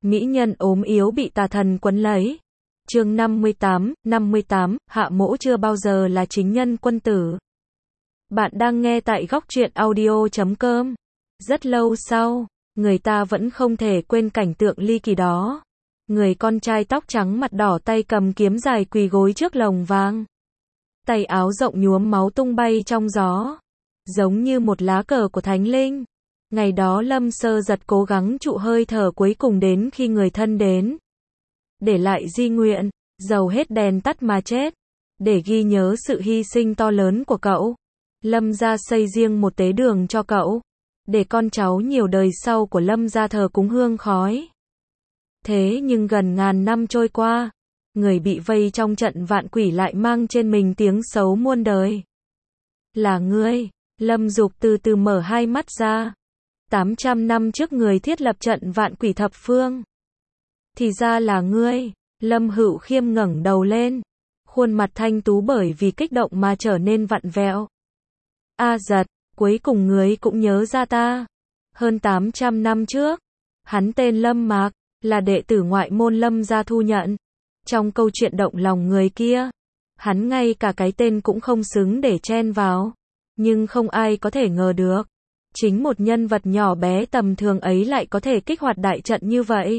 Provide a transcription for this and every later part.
Mỹ nhân ốm yếu bị tà thần quấn lấy. Chương 58, Hạ Mỗ chưa bao giờ là chính nhân quân tử. Bạn đang nghe tại góc truyện audio.com. Rất lâu sau, người ta vẫn không thể quên cảnh tượng ly kỳ đó. Người con trai tóc trắng mặt đỏ tay cầm kiếm dài quỳ gối trước lồng vàng. Tay áo rộng nhuốm máu tung bay trong gió, giống như một lá cờ của thánh linh. Ngày đó Lâm Sơ Giật cố gắng trụ hơi thở cuối cùng đến khi người thân đến. Để lại di nguyện, dầu hết đèn tắt mà chết. Để ghi nhớ sự hy sinh to lớn của cậu, Lâm gia xây riêng một tế đường cho cậu. Để con cháu nhiều đời sau của Lâm gia thờ cúng hương khói. Thế nhưng gần ngàn năm trôi qua, người bị vây trong trận vạn quỷ lại mang trên mình tiếng xấu muôn đời. Là ngươi. Lâm Dục từ từ mở hai mắt ra. 800 năm trước người thiết lập trận vạn quỷ thập phương. Thì ra là ngươi. Lâm Hữu Khiêm ngẩng đầu lên. Khuôn mặt thanh tú bởi vì kích động mà trở nên vặn vẹo. A Giật, cuối cùng ngươi cũng nhớ ra ta. Hơn 800 năm trước, hắn tên Lâm Mạc, là đệ tử ngoại môn Lâm gia thu nhận. Trong câu chuyện động lòng người kia, hắn ngay cả cái tên cũng không xứng để chen vào. Nhưng không ai có thể ngờ được, chính một nhân vật nhỏ bé tầm thường ấy lại có thể kích hoạt đại trận như vậy.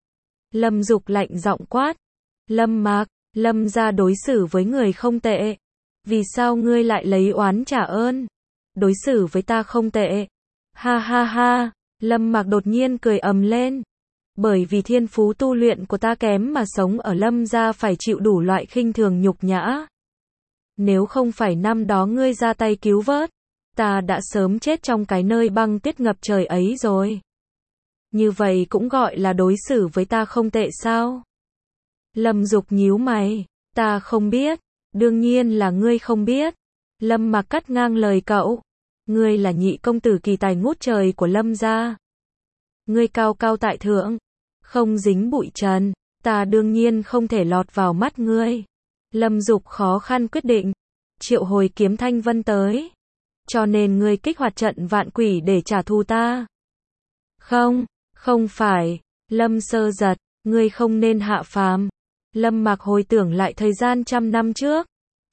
Lâm Dục lạnh giọng quát. Lâm Mạc, Lâm gia đối xử với người không tệ. Vì sao ngươi lại lấy oán trả ơn? Đối xử với ta không tệ. Ha ha ha, Lâm Mạc đột nhiên cười ầm lên. Bởi vì thiên phú tu luyện của ta kém mà sống ở Lâm gia phải chịu đủ loại khinh thường nhục nhã. Nếu không phải năm đó ngươi ra tay cứu vớt, ta đã sớm chết trong cái nơi băng tuyết ngập trời ấy rồi. Như vậy cũng gọi là đối xử với ta không tệ sao? Lâm Dục nhíu mày. Ta không biết. Đương nhiên là ngươi không biết. Lâm Mạc cắt ngang lời cậu. Ngươi là nhị công tử kỳ tài ngút trời của Lâm gia. Ngươi cao cao tại thượng, không dính bụi trần, ta đương nhiên không thể lọt vào mắt ngươi. Lâm Dục khó khăn quyết định, triệu hồi kiếm Thanh Vân tới. Cho nên ngươi kích hoạt trận vạn quỷ để trả thù ta. Không, không phải. Lâm Sơ Giật, ngươi không nên hạ phàm. Lâm Mạc hồi tưởng lại thời gian trăm năm trước.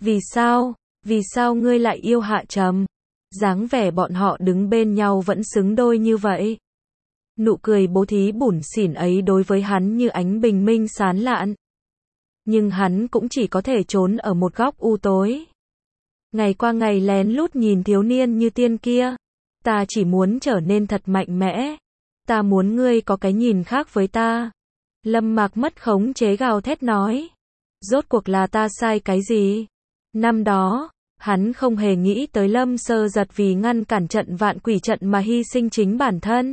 Vì sao ngươi lại yêu Hạ Trầm? Dáng vẻ bọn họ đứng bên nhau vẫn xứng đôi như vậy. Nụ cười bố thí bủn xỉn ấy đối với hắn như ánh bình minh sáng lạn. Nhưng hắn cũng chỉ có thể trốn ở một góc u tối. Ngày qua ngày lén lút nhìn thiếu niên như tiên kia. Ta chỉ muốn trở nên thật mạnh mẽ. Ta muốn ngươi có cái nhìn khác với ta. Lâm Mạc mất khống chế gào thét nói. Rốt cuộc là ta sai cái gì? Năm đó, hắn không hề nghĩ tới Lâm Sơ Giật vì ngăn cản trận vạn quỷ trận mà hy sinh chính bản thân.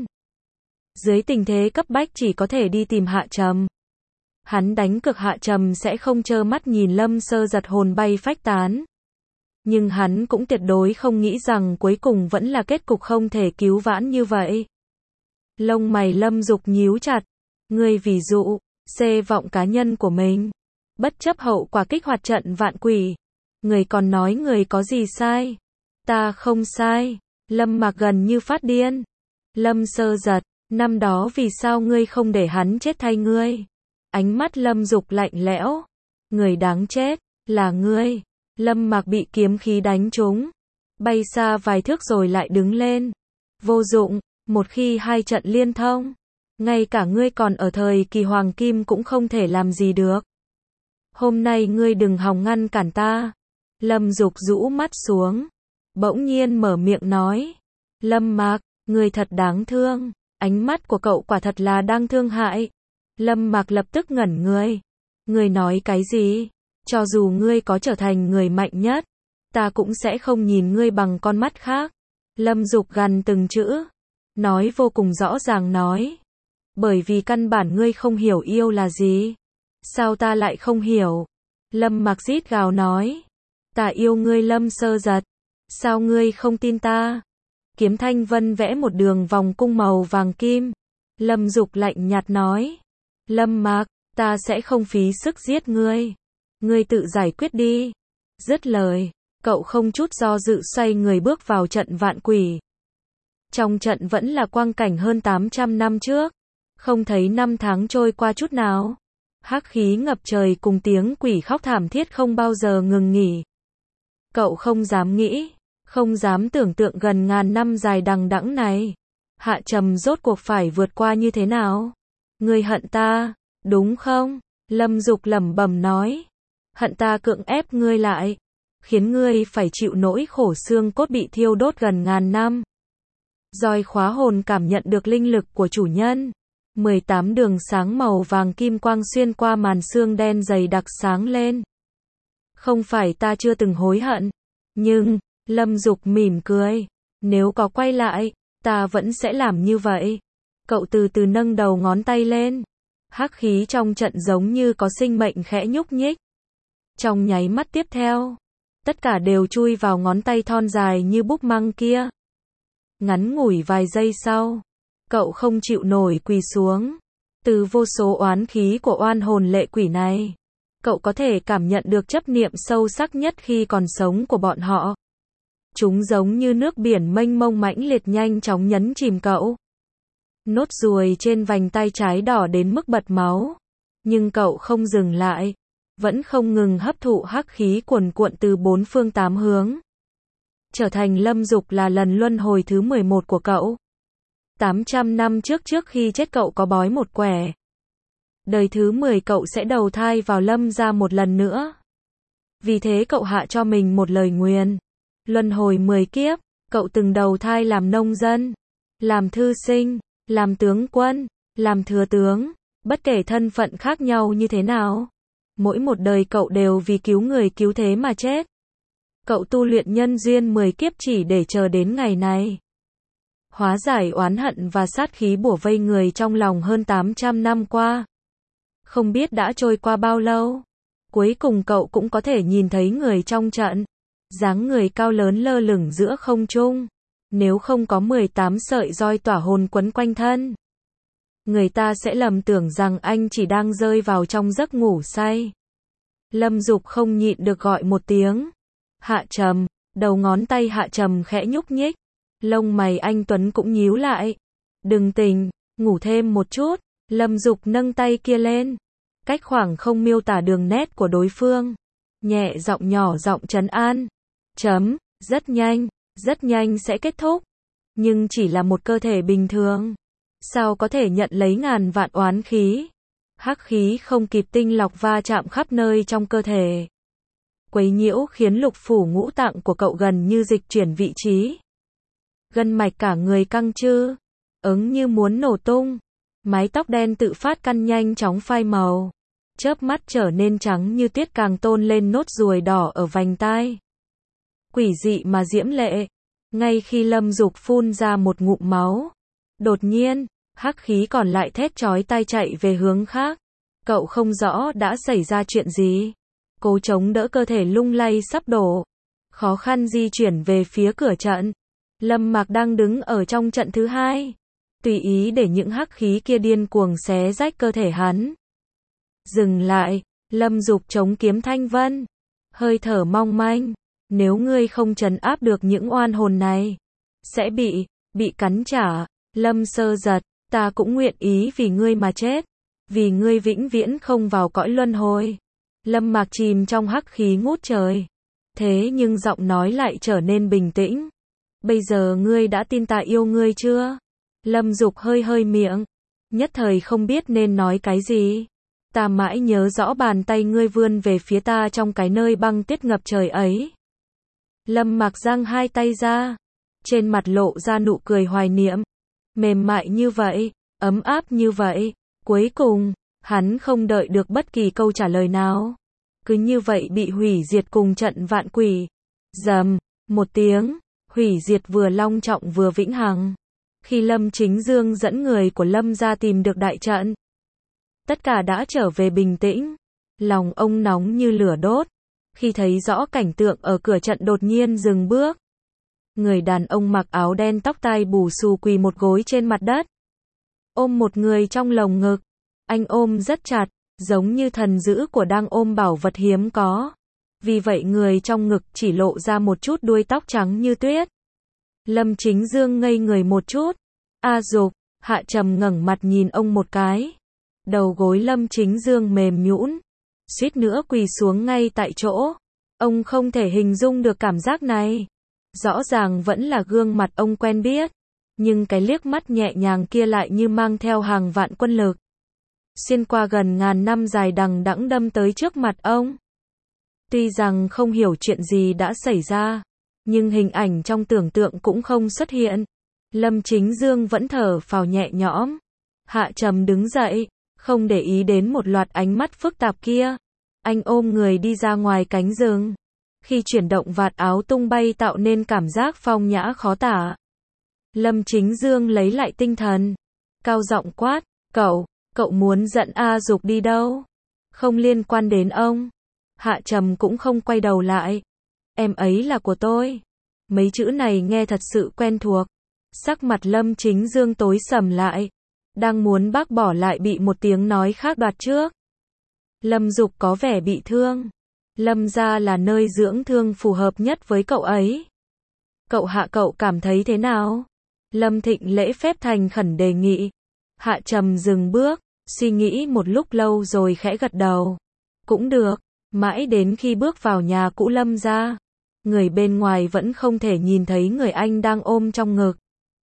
Dưới tình thế cấp bách chỉ có thể đi tìm Hạ Trầm. Hắn đánh cược Hạ Trầm sẽ không trơ mắt nhìn Lâm Sơ Giật hồn bay phách tán. Nhưng hắn cũng tuyệt đối không nghĩ rằng cuối cùng vẫn là kết cục không thể cứu vãn như vậy. Lông mày Lâm Dục nhíu chặt. Ngươi ví dụ, xê vọng cá nhân của mình. Bất chấp hậu quả kích hoạt trận vạn quỷ. Người còn nói người có gì sai? Ta không sai. Lâm Mạc gần như phát điên. Lâm Sơ Giật, năm đó vì sao ngươi không để hắn chết thay ngươi? Ánh mắt Lâm Dục lạnh lẽo. Người đáng chết, là ngươi. Lâm Mạc bị kiếm khí đánh trúng. Bay xa vài thước rồi lại đứng lên. Vô dụng, một khi hai trận liên thông. Ngay cả ngươi còn ở thời kỳ hoàng kim cũng không thể làm gì được. Hôm nay ngươi đừng hòng ngăn cản ta. Lâm Dục rũ mắt xuống. Bỗng nhiên mở miệng nói. Lâm Mạc, ngươi thật đáng thương. Ánh mắt của cậu quả thật là đang thương hại. Lâm Mạc lập tức ngẩn người. Ngươi nói cái gì? Cho dù ngươi có trở thành người mạnh nhất, ta cũng sẽ không nhìn ngươi bằng con mắt khác. Lâm Dục gằn từng chữ. Nói vô cùng rõ ràng nói. Bởi vì căn bản ngươi không hiểu yêu là gì. Sao ta lại không hiểu? Lâm Mạc rít gào nói. Ta yêu ngươi Lâm Sơ Giật. Sao ngươi không tin ta? Kiếm Thanh Vân vẽ một đường vòng cung màu vàng kim. Lâm Dục lạnh nhạt nói. Lâm Mạc, ta sẽ không phí sức giết ngươi. Ngươi tự giải quyết đi. Dứt lời, cậu không chút do dự xoay người bước vào trận vạn quỷ. Trong trận vẫn là quang cảnh hơn 800 năm trước. Không thấy năm tháng trôi qua chút nào. Hắc khí ngập trời cùng tiếng quỷ khóc thảm thiết không bao giờ ngừng nghỉ. Cậu không dám nghĩ, không dám tưởng tượng gần ngàn năm dài đằng đẵng này. Hạ Trầm rốt cuộc phải vượt qua như thế nào? Ngươi hận ta, đúng không? Lâm Dục lẩm bẩm nói. Hận ta cưỡng ép ngươi lại, khiến ngươi phải chịu nỗi khổ xương cốt bị thiêu đốt gần ngàn năm. Roi khóa hồn cảm nhận được linh lực của chủ nhân. 18 đường sáng màu vàng kim quang xuyên qua màn xương đen dày đặc sáng lên. Không phải ta chưa từng hối hận, nhưng, Lâm Dục mỉm cười, nếu có quay lại, ta vẫn sẽ làm như vậy. Cậu từ từ nâng đầu ngón tay lên. Hắc khí trong trận giống như có sinh mệnh khẽ nhúc nhích. Trong nháy mắt tiếp theo, tất cả đều chui vào ngón tay thon dài như búp măng kia. Ngắn ngủi vài giây sau, cậu không chịu nổi quỳ xuống. Từ vô số oán khí của oan hồn lệ quỷ này, cậu có thể cảm nhận được chấp niệm sâu sắc nhất khi còn sống của bọn họ. Chúng giống như nước biển mênh mông mãnh liệt nhanh chóng nhấn chìm cậu. Nốt ruồi trên vành tay trái đỏ đến mức bật máu. Nhưng cậu không dừng lại, vẫn không ngừng hấp thụ hắc khí cuồn cuộn từ bốn phương tám hướng. Trở thành Lâm Dục là lần luân hồi thứ 11 của cậu. 800 năm trước khi chết cậu có bói một quẻ. Đời thứ 10 cậu sẽ đầu thai vào Lâm gia một lần nữa. Vì thế cậu hạ cho mình một lời nguyền. Luân hồi 10 kiếp, cậu từng đầu thai làm nông dân, làm thư sinh, làm tướng quân, làm thừa tướng, bất kể thân phận khác nhau như thế nào. Mỗi một đời cậu đều vì cứu người cứu thế mà chết. Cậu tu luyện nhân duyên 10 kiếp chỉ để chờ đến ngày này. Hóa giải oán hận và sát khí bủa vây người trong lòng hơn 800 năm qua. Không biết đã trôi qua bao lâu. Cuối cùng cậu cũng có thể nhìn thấy người trong trận. Dáng người cao lớn lơ lửng giữa không trung. Nếu không có 18 sợi roi tỏa hồn quấn quanh thân, người ta sẽ lầm tưởng rằng anh chỉ đang rơi vào trong giấc ngủ say. Lâm Dục không nhịn được gọi một tiếng. Hạ Trầm, đầu ngón tay Hạ Trầm khẽ nhúc nhích. Lông mày anh Tuấn cũng nhíu lại. Đừng tỉnh, ngủ thêm một chút. Lâm Dục nâng tay kia lên. Cách khoảng không miêu tả đường nét của đối phương. Nhẹ giọng nhỏ giọng trấn an. Rất nhanh sẽ kết thúc. Nhưng chỉ là một cơ thể bình thường. Sao có thể nhận lấy ngàn vạn oán khí? Hắc khí không kịp tinh lọc va chạm khắp nơi trong cơ thể. Quấy nhiễu khiến lục phủ ngũ tạng của cậu gần như dịch chuyển vị trí. Gân mạch cả người căng chư, ứng như muốn nổ tung. Mái tóc đen tự phát căn nhanh chóng phai màu. Chớp mắt trở nên trắng như tuyết càng tôn lên nốt ruồi đỏ ở vành tai. Quỷ dị mà diễm lệ. Ngay khi Lâm Dục phun ra một ngụm máu, đột nhiên, hắc khí còn lại thét chói tai chạy về hướng khác. Cậu không rõ đã xảy ra chuyện gì. Cố chống đỡ cơ thể lung lay sắp đổ. Khó khăn di chuyển về phía cửa trận. Lâm Mạc đang đứng ở trong trận thứ hai. Tùy ý để những hắc khí kia điên cuồng xé rách cơ thể hắn. Dừng lại, Lâm Dục chống kiếm thanh vân. Hơi thở mong manh. Nếu ngươi không trấn áp được những oan hồn này, sẽ bị cắn trả. Lâm Sơ Giật, ta cũng nguyện ý vì ngươi mà chết. Vì ngươi vĩnh viễn không vào cõi luân hồi. Lâm Mạc chìm trong hắc khí ngút trời. Thế nhưng giọng nói lại trở nên bình tĩnh. Bây giờ ngươi đã tin ta yêu ngươi chưa? Lâm Dục hơi miệng. Nhất thời không biết nên nói cái gì. Ta mãi nhớ rõ bàn tay ngươi vươn về phía ta trong cái nơi băng tuyết ngập trời ấy. Lâm Mạc giang hai tay ra. Trên mặt lộ ra nụ cười hoài niệm. Mềm mại như vậy, ấm áp như vậy. Cuối cùng, hắn không đợi được bất kỳ câu trả lời nào. Cứ như vậy bị hủy diệt cùng trận vạn quỷ. Rầm, một tiếng, hủy diệt vừa long trọng vừa vĩnh hằng. Khi Lâm Chính Dương dẫn người của Lâm ra tìm được đại trận, tất cả đã trở về bình tĩnh. Lòng ông nóng như lửa đốt. Khi thấy rõ cảnh tượng ở cửa trận đột nhiên dừng bước. Người đàn ông mặc áo đen tóc tai bù xù quỳ một gối trên mặt đất. Ôm một người trong lồng ngực. Anh ôm rất chặt, giống như thần dữ của đang ôm bảo vật hiếm có. Vì vậy người trong ngực chỉ lộ ra một chút đuôi tóc trắng như tuyết. Lâm Chính Dương ngây người một chút. A Dục, Hạ Trầm ngẩng mặt nhìn ông một cái. Đầu gối Lâm Chính Dương mềm nhũn, suýt nữa quỳ xuống ngay tại chỗ. Ông không thể hình dung được cảm giác này. Rõ ràng vẫn là gương mặt ông quen biết, nhưng cái liếc mắt nhẹ nhàng kia lại như mang theo hàng vạn quân lực, xuyên qua gần ngàn năm dài đằng đẵng đâm tới trước mặt ông. Tuy rằng không hiểu chuyện gì đã xảy ra, nhưng hình ảnh trong tưởng tượng cũng không xuất hiện. Lâm Chính Dương vẫn thở phào nhẹ nhõm. Hạ Trầm đứng dậy, không để ý đến một loạt ánh mắt phức tạp kia. Anh ôm người đi ra ngoài cánh rừng. Khi chuyển động vạt áo tung bay tạo nên cảm giác phong nhã khó tả. Lâm Chính Dương lấy lại tinh thần, cao giọng quát, cậu muốn dẫn A Dục đi đâu? Không liên quan đến ông. Hạ Trầm cũng không quay đầu lại. Em ấy là của tôi. Mấy chữ này nghe thật sự quen thuộc. Sắc mặt Lâm Chính Dương tối sầm lại. Đang muốn bác bỏ lại bị một tiếng nói khác đoạt trước. Lâm Dục có vẻ bị thương. Lâm gia là nơi dưỡng thương phù hợp nhất với cậu ấy. Cậu cảm thấy thế nào? Lâm Thịnh lễ phép thành khẩn đề nghị. Hạ Trầm dừng bước, suy nghĩ một lúc lâu rồi khẽ gật đầu. Cũng được. Mãi đến khi bước vào nhà cũ Lâm gia, người bên ngoài vẫn không thể nhìn thấy người anh đang ôm trong ngực.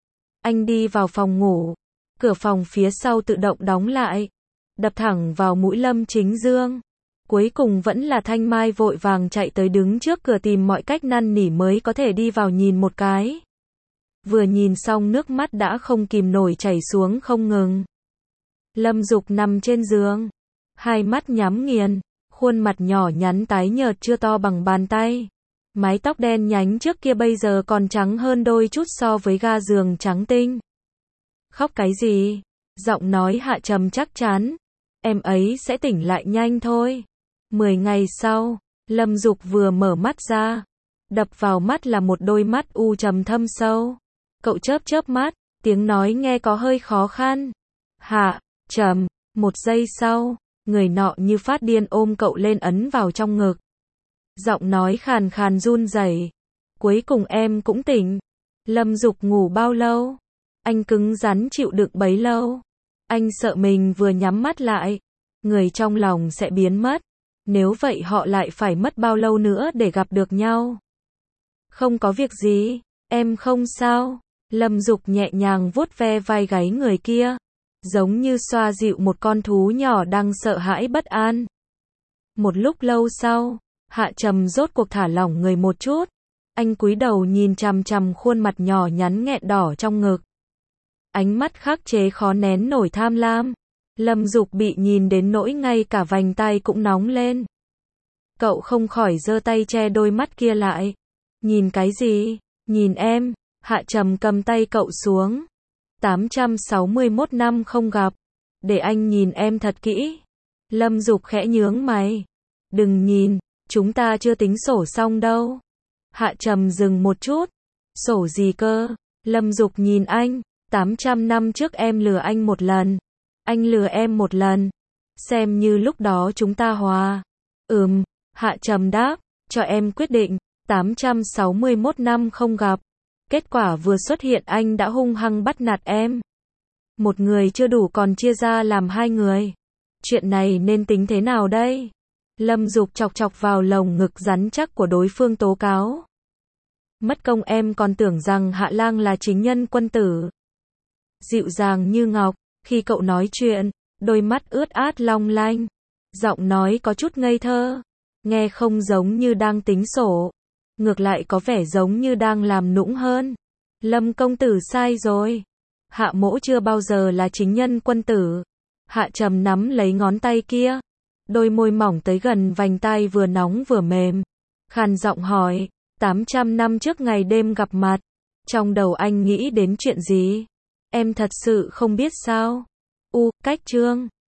Anh đi vào phòng ngủ, cửa phòng phía sau tự động đóng lại, đập thẳng vào mũi Lâm Chính Dương. Cuối cùng vẫn là Thanh Mai vội vàng chạy tới đứng trước cửa tìm mọi cách năn nỉ mới có thể đi vào nhìn một cái. Vừa nhìn xong nước mắt đã không kìm nổi chảy xuống không ngừng. Lâm Dục nằm trên giường, hai mắt nhắm nghiền, khuôn mặt nhỏ nhắn tái nhợt chưa to bằng bàn tay. Mái tóc đen nhánh trước kia bây giờ còn trắng hơn đôi chút so với ga giường trắng tinh. Khóc cái gì? Giọng nói Hạ Trầm chắc chắn. Em ấy sẽ tỉnh lại nhanh thôi. 10 ngày sau, Lâm Dục vừa mở mắt ra. Đập vào mắt là một đôi mắt u trầm thâm sâu. Cậu chớp mắt, tiếng nói nghe có hơi khó khăn. Hạ Trầm, một giây sau, người nọ như phát điên ôm cậu lên ấn vào trong ngực. Giọng nói khàn khàn run rẩy. Cuối cùng em cũng tỉnh. Lâm Dục ngủ bao lâu? Anh cứng rắn chịu đựng bấy lâu. Anh sợ mình vừa nhắm mắt lại, người trong lòng sẽ biến mất. Nếu vậy họ lại phải mất bao lâu nữa để gặp được nhau? Không có việc gì, em không sao. Lâm Dục nhẹ nhàng vuốt ve vai gáy người kia, giống như xoa dịu một con thú nhỏ đang sợ hãi bất an. Một lúc lâu sau, Hạ Trầm rốt cuộc thả lỏng người một chút. Anh cúi đầu nhìn chằm chằm khuôn mặt nhỏ nhắn nghẹn đỏ trong ngực. Ánh mắt khắc chế khó nén nổi tham lam. Lâm Dục bị nhìn đến nỗi ngay cả vành tai cũng nóng lên. Cậu không khỏi giơ tay che đôi mắt kia lại. Nhìn cái gì? Nhìn em. Hạ Trầm cầm tay cậu xuống. 861 năm không gặp. Để anh nhìn em thật kỹ. Lâm Dục khẽ nhướng mày. Đừng nhìn, chúng ta chưa tính sổ xong đâu. Hạ Trầm dừng một chút. Sổ gì cơ? Lâm Dục nhìn anh. 800 năm trước em lừa anh một lần. Anh lừa em một lần. Xem như lúc đó chúng ta hòa. Hạ Trầm đáp. Cho em quyết định. 861 năm không gặp. Kết quả vừa xuất hiện anh đã hung hăng bắt nạt em. Một người chưa đủ còn chia ra làm hai người. Chuyện này nên tính thế nào đây? Lâm Dục chọc chọc vào lồng ngực rắn chắc của đối phương tố cáo. Mất công em còn tưởng rằng Hạ Lang là chính nhân quân tử. Dịu dàng như ngọc, khi cậu nói chuyện, đôi mắt ướt át long lanh. Giọng nói có chút ngây thơ. Nghe không giống như đang tính sổ. Ngược lại có vẻ giống như đang làm nũng hơn. Lâm công tử sai rồi. Hạ mỗ chưa bao giờ là chính nhân quân tử. Hạ Trầm nắm lấy ngón tay kia. Đôi môi mỏng tới gần vành tai vừa nóng vừa mềm. Khàn giọng hỏi. 800 năm trước ngày đêm gặp mặt. Trong đầu anh nghĩ đến chuyện gì? Em thật sự không biết sao? Cách chương